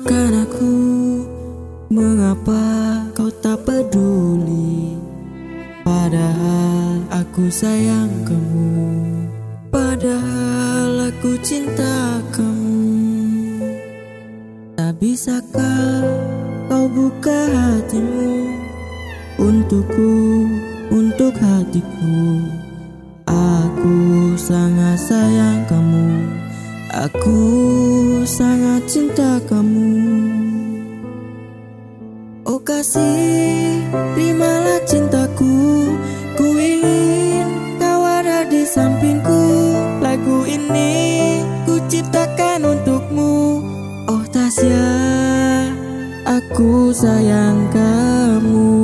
Maafkan aku, mengapa kau tak peduli? Padahal aku sayang kamu, padahal aku cinta kamu. Tak bisakah kau buka hatimu untukku, untuk hatiku? Aku sangat sayang kamu, aku sangat cinta kamu. Oh kasih, terimalah cintaku. Ku ingin kau ada di sampingku. Lagu ini ku ciptakan untukmu. Oh Tasya, aku sayang kamu.